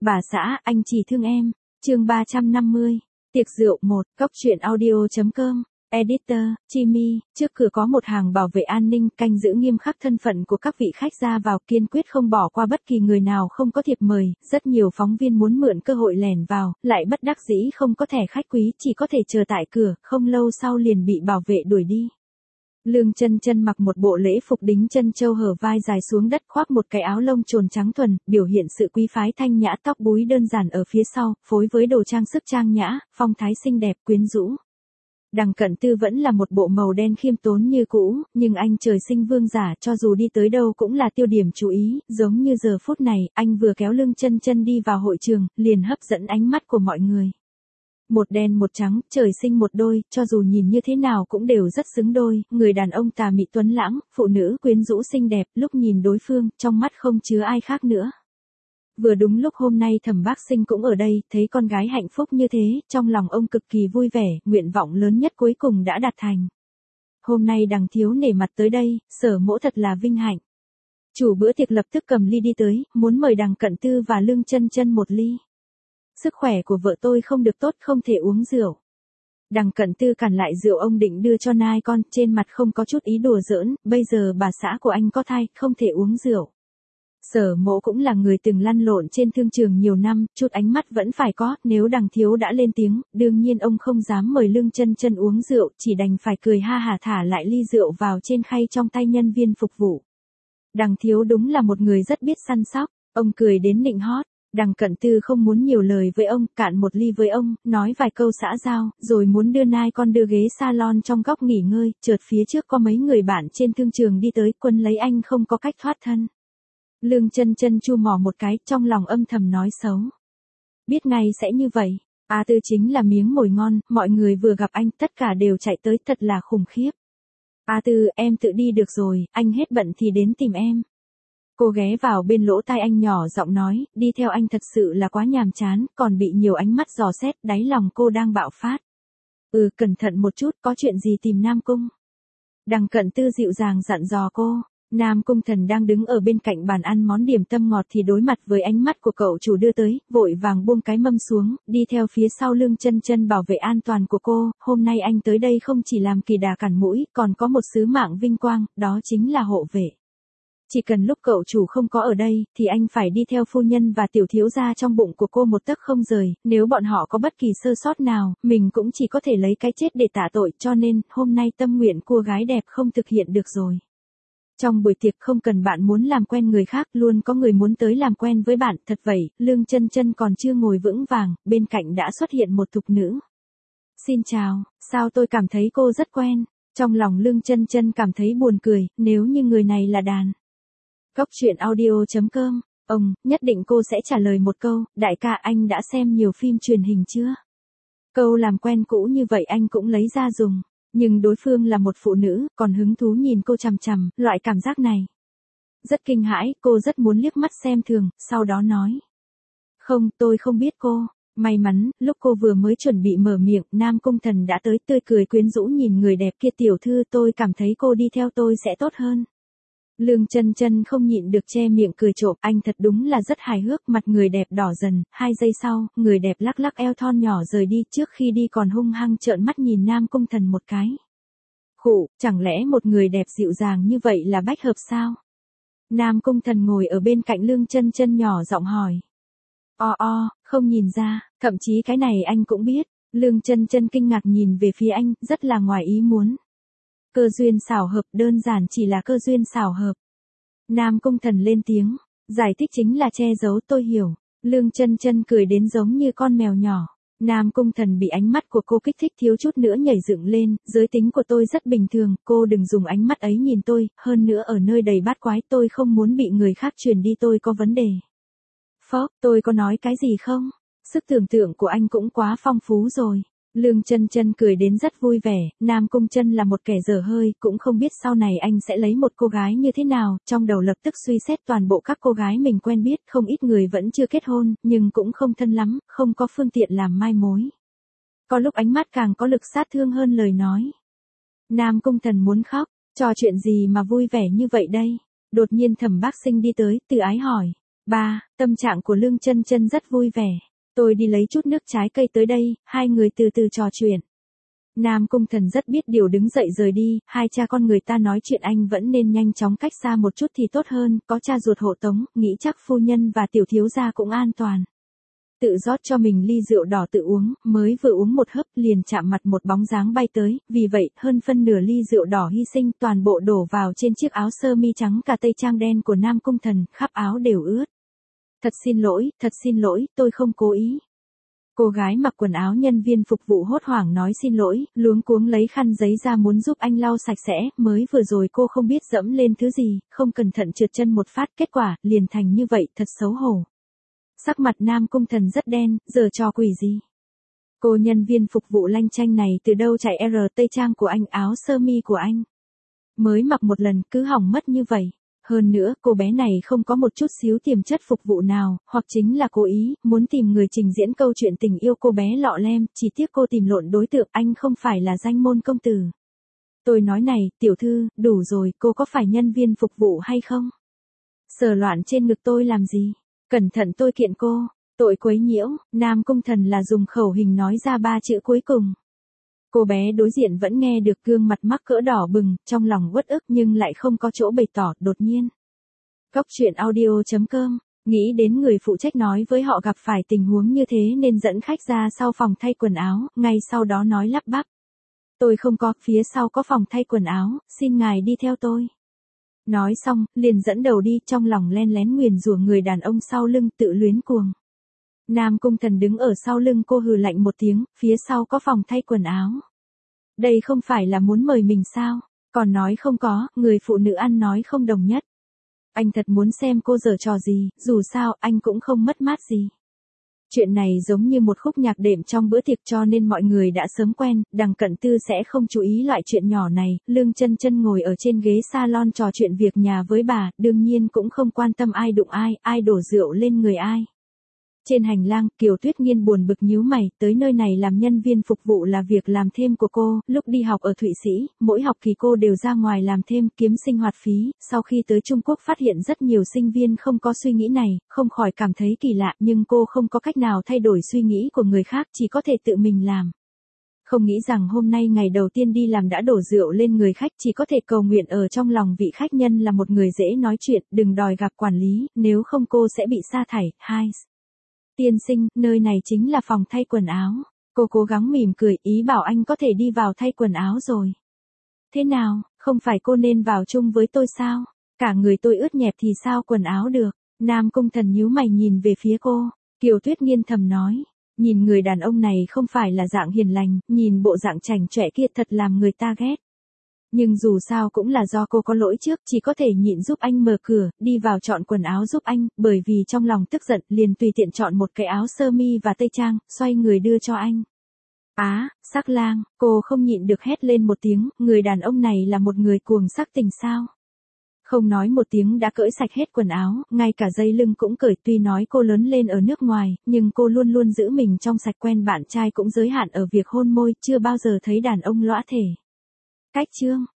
Bà xã, anh chỉ thương em. Chương 350. Tiệc rượu 1, Cóc truyện audio.com. Editor, Chimi, trước cửa có một hàng bảo vệ an ninh canh giữ nghiêm khắc thân phận của các vị khách ra vào, kiên quyết không bỏ qua bất kỳ người nào không có thiệp mời. Rất nhiều phóng viên muốn mượn cơ hội lẻn vào, lại bất đắc dĩ không có thẻ khách quý, chỉ có thể chờ tại cửa, không lâu sau liền bị bảo vệ đuổi đi. Lương Chân Chân mặc một bộ lễ phục đính chân châu hở vai dài xuống đất, khoác một cái áo lông trồn trắng thuần, biểu hiện sự quý phái thanh nhã, tóc búi đơn giản ở phía sau, phối với đồ trang sức trang nhã, phong thái xinh đẹp quyến rũ. Đằng Cận Tư vẫn là một bộ màu đen khiêm tốn như cũ, nhưng anh trời sinh vương giả, cho dù đi tới đâu cũng là tiêu điểm chú ý, giống như giờ phút này, anh vừa kéo Lương Chân Chân đi vào hội trường, liền hấp dẫn ánh mắt của mọi người. Một đen một trắng, trời sinh một đôi, cho dù nhìn như thế nào cũng đều rất xứng đôi, người đàn ông tà mị tuấn lãng, phụ nữ quyến rũ xinh đẹp, lúc nhìn đối phương, trong mắt không chứa ai khác nữa. Vừa đúng lúc hôm nay Thẩm Bác Sinh cũng ở đây, thấy con gái hạnh phúc như thế, trong lòng ông cực kỳ vui vẻ, nguyện vọng lớn nhất cuối cùng đã đạt thành. Hôm nay Đằng thiếu nể mặt tới đây, Sở mỗ thật là vinh hạnh. Chủ bữa tiệc lập tức cầm ly đi tới, muốn mời Đằng Cận Tư và Lương Chân Chân một ly. Sức khỏe của vợ tôi không được tốt, không thể uống rượu. Đằng Cận Tư cản lại rượu ông định đưa cho nai con, trên mặt không có chút ý đùa giỡn, bây giờ bà xã của anh có thai, không thể uống rượu. Sở mỗ cũng là người từng lăn lộn trên thương trường nhiều năm, chút ánh mắt vẫn phải có, nếu Đằng thiếu đã lên tiếng, đương nhiên ông không dám mời Lương Chân Chân uống rượu, chỉ đành phải cười ha hả thả lại ly rượu vào trên khay trong tay nhân viên phục vụ. Đằng thiếu đúng là một người rất biết săn sóc, ông cười đến nịnh hót. Đằng Cận Tư không muốn nhiều lời với ông, cạn một ly với ông, nói vài câu xã giao, rồi muốn đưa nai con đưa ghế salon trong góc nghỉ ngơi, chợt phía trước có mấy người bạn trên thương trường đi tới, quân lấy anh không có cách thoát thân. Lương Chân Chân chu mỏ một cái, trong lòng âm thầm nói xấu. Biết ngay sẽ như vậy, A Tư chính là miếng mồi ngon, mọi người vừa gặp anh, tất cả đều chạy tới, thật là khủng khiếp. A Tư, em tự đi được rồi, anh hết bận thì đến tìm em. Cô ghé vào bên lỗ tai anh nhỏ giọng nói, đi theo anh thật sự là quá nhàm chán, còn bị nhiều ánh mắt dò xét, đáy lòng cô đang bạo phát. Cẩn thận một chút, có chuyện gì tìm Nam Cung. Đằng Cận Tư dịu dàng dặn dò cô. Nam Cung Thần đang đứng ở bên cạnh bàn ăn món điểm tâm ngọt thì đối mặt với ánh mắt của cậu chủ đưa tới, vội vàng buông cái mâm xuống, đi theo phía sau Lương Chân Chân bảo vệ an toàn của cô. Hôm nay anh tới đây không chỉ làm kỳ đà cản mũi, còn có một sứ mạng vinh quang, đó chính là hộ vệ. Chỉ cần lúc cậu chủ không có ở đây, thì anh phải đi theo phu nhân và tiểu thiếu gia trong bụng của cô một tấc không rời, nếu bọn họ có bất kỳ sơ sót nào, mình cũng chỉ có thể lấy cái chết để tạ tội, cho nên, hôm nay tâm nguyện của gái đẹp không thực hiện được rồi. Trong buổi tiệc không cần bạn muốn làm quen người khác, luôn có người muốn tới làm quen với bạn, thật vậy, Lương Chân Chân còn chưa ngồi vững vàng, bên cạnh đã xuất hiện một thục nữ. Xin chào, sao tôi cảm thấy cô rất quen, trong lòng Lương Chân Chân cảm thấy buồn cười, nếu như người này là đàn. Cóc truyện audio.com, nhất định cô sẽ trả lời một câu, đại ca anh đã xem nhiều phim truyền hình chưa? Câu làm quen cũ như vậy anh cũng lấy ra dùng, nhưng đối phương là một phụ nữ, còn hứng thú nhìn cô chằm chằm, loại cảm giác này. Rất kinh hãi, cô rất muốn liếc mắt xem thường, sau đó nói. Không, tôi không biết cô. May mắn, lúc cô vừa mới chuẩn bị mở miệng, Nam Cung Thần đã tới, tươi cười quyến rũ nhìn người đẹp kia, tiểu thư, tôi cảm thấy cô đi theo tôi sẽ tốt hơn. Lương Chân Chân không nhịn được che miệng cười trộm, anh thật đúng là rất hài hước, mặt người đẹp đỏ dần, 2 giây sau, người đẹp lắc lắc eo thon nhỏ rời đi, trước khi đi còn hung hăng trợn mắt nhìn Nam Cung Thần một cái. Khụ, chẳng lẽ một người đẹp dịu dàng như vậy là bách hợp sao? Nam Cung Thần ngồi ở bên cạnh Lương Chân Chân nhỏ giọng hỏi. Không nhìn ra, thậm chí cái này anh cũng biết. Lương Chân Chân kinh ngạc nhìn về phía anh, rất là ngoài ý muốn. Cơ duyên xảo hợp, đơn giản chỉ là cơ duyên xảo hợp. Nam Cung Thần lên tiếng, giải thích chính là che giấu, tôi hiểu. Lương Chân Chân cười đến giống như con mèo nhỏ. Nam Cung Thần bị ánh mắt của cô kích thích thiếu chút nữa nhảy dựng lên, giới tính của tôi rất bình thường, cô đừng dùng ánh mắt ấy nhìn tôi, hơn nữa ở nơi đầy bát quái tôi không muốn bị người khác truyền đi tôi có vấn đề. Phó, tôi có nói cái gì không? Sức tưởng tượng của anh cũng quá phong phú rồi. Lương Chân Chân cười đến rất vui vẻ, Nam Cung Chân là một kẻ dở hơi, cũng không biết sau này anh sẽ lấy một cô gái như thế nào, trong đầu lập tức suy xét toàn bộ các cô gái mình quen biết, không ít người vẫn chưa kết hôn, nhưng cũng không thân lắm, không có phương tiện làm mai mối. Có lúc ánh mắt càng có lực sát thương hơn lời nói. Nam Cung Thần muốn khóc, trò chuyện gì mà vui vẻ như vậy đây? Đột nhiên Thẩm Bác Sinh đi tới, từ ái hỏi. 3. Tâm trạng của Lương Chân Chân rất vui vẻ. Tôi đi lấy chút nước trái cây tới đây, hai người từ từ trò chuyện. Nam Cung Thần rất biết điều đứng dậy rời đi, hai cha con người ta nói chuyện anh vẫn nên nhanh chóng cách xa một chút thì tốt hơn, có cha ruột hộ tống, nghĩ chắc phu nhân và tiểu thiếu gia cũng an toàn. Tự rót cho mình ly rượu đỏ tự uống, mới vừa uống một hớp liền chạm mặt một bóng dáng bay tới, vì vậy hơn phân nửa ly rượu đỏ hy sinh toàn bộ đổ vào trên chiếc áo sơ mi trắng cả tây trang đen của Nam Cung Thần, khắp áo đều ướt. Thật xin lỗi, tôi không cố ý. Cô gái mặc quần áo nhân viên phục vụ hốt hoảng nói xin lỗi, luống cuống lấy khăn giấy ra muốn giúp anh lau sạch sẽ, mới vừa rồi cô không biết dẫm lên thứ gì, không cẩn thận trượt chân một phát, kết quả, liền thành như vậy, thật xấu hổ. Sắc mặt Nam Cung Thần rất đen, giở trò quỷ gì? Cô nhân viên phục vụ lanh chanh này từ đâu chạy tây trang của anh, áo sơ mi của anh? Mới mặc một lần, cứ hỏng mất như vậy. Hơn nữa, cô bé này không có một chút xíu tiềm chất phục vụ nào, hoặc chính là cố ý, muốn tìm người trình diễn câu chuyện tình yêu cô bé lọ lem, chỉ tiếc cô tìm lộn đối tượng, anh không phải là danh môn công tử. Tôi nói này, tiểu thư, đủ rồi, cô có phải nhân viên phục vụ hay không? Sờ loạn trên ngực tôi làm gì? Cẩn thận tôi kiện cô, tội quấy nhiễu. Nam Cung Thần là dùng khẩu hình nói ra 3 chữ cuối cùng. Cô bé đối diện vẫn nghe được, gương mặt mắc cỡ đỏ bừng, trong lòng uất ức nhưng lại không có chỗ bày tỏ, đột nhiên. Cốc truyện audio.com, nghĩ đến người phụ trách nói với họ gặp phải tình huống như thế nên dẫn khách ra sau phòng thay quần áo, ngay sau đó nói lắp bắp. Tôi không có, phía sau có phòng thay quần áo, xin ngài đi theo tôi. Nói xong, liền dẫn đầu đi, trong lòng len lén nguyền rủa người đàn ông sau lưng, tự luyến cuồng. Nam Cung Thần đứng ở sau lưng cô hừ lạnh một tiếng, phía sau có phòng thay quần áo. Đây không phải là muốn mời mình sao? Còn nói không có, người phụ nữ ăn nói không đồng nhất. Anh thật muốn xem cô giở trò gì, dù sao, anh cũng không mất mát gì. Chuyện này giống như một khúc nhạc đệm trong bữa tiệc cho nên mọi người đã sớm quen, Đằng Cận Tư sẽ không chú ý loại chuyện nhỏ này, Lương Chân Chân ngồi ở trên ghế salon trò chuyện việc nhà với bà, đương nhiên cũng không quan tâm ai đụng ai đổ rượu lên người ai. Trên hành lang, Kiều Tuyết Nghiên buồn bực nhíu mày, tới nơi này làm nhân viên phục vụ là việc làm thêm của cô, lúc đi học ở Thụy Sĩ, mỗi học kỳ cô đều ra ngoài làm thêm kiếm sinh hoạt phí, sau khi tới Trung Quốc phát hiện rất nhiều sinh viên không có suy nghĩ này, không khỏi cảm thấy kỳ lạ, nhưng cô không có cách nào thay đổi suy nghĩ của người khác, chỉ có thể tự mình làm. Không nghĩ rằng hôm nay ngày đầu tiên đi làm đã đổ rượu lên người khách, chỉ có thể cầu nguyện ở trong lòng vị khách nhân là một người dễ nói chuyện, đừng đòi gặp quản lý, nếu không cô sẽ bị sa thải. 2. Tiên sinh, nơi này chính là phòng thay quần áo. Cô cố gắng mỉm cười, ý bảo anh có thể đi vào thay quần áo rồi. Thế nào, không phải cô nên vào chung với tôi sao? Cả người tôi ướt nhẹp thì sao quần áo được? Nam Cung Thần nhíu mày nhìn về phía cô. Kiều Tuyết Nghiên thầm nói. Nhìn người đàn ông này không phải là dạng hiền lành, nhìn bộ dạng chảnh chọe kia thật làm người ta ghét. Nhưng dù sao cũng là do cô có lỗi trước, chỉ có thể nhịn giúp anh mở cửa, đi vào chọn quần áo giúp anh, bởi vì trong lòng tức giận, liền tùy tiện chọn một cái áo sơ mi và tây trang, xoay người đưa cho anh. Sắc lang, cô không nhịn được hét lên một tiếng, người đàn ông này là một người cuồng sắc tình sao? Không nói một tiếng đã cởi sạch hết quần áo, ngay cả dây lưng cũng cởi, tuy nói cô lớn lên ở nước ngoài, nhưng cô luôn luôn giữ mình trong sạch, quen bạn trai cũng giới hạn ở việc hôn môi, chưa bao giờ thấy đàn ông lõa thể. Cách chương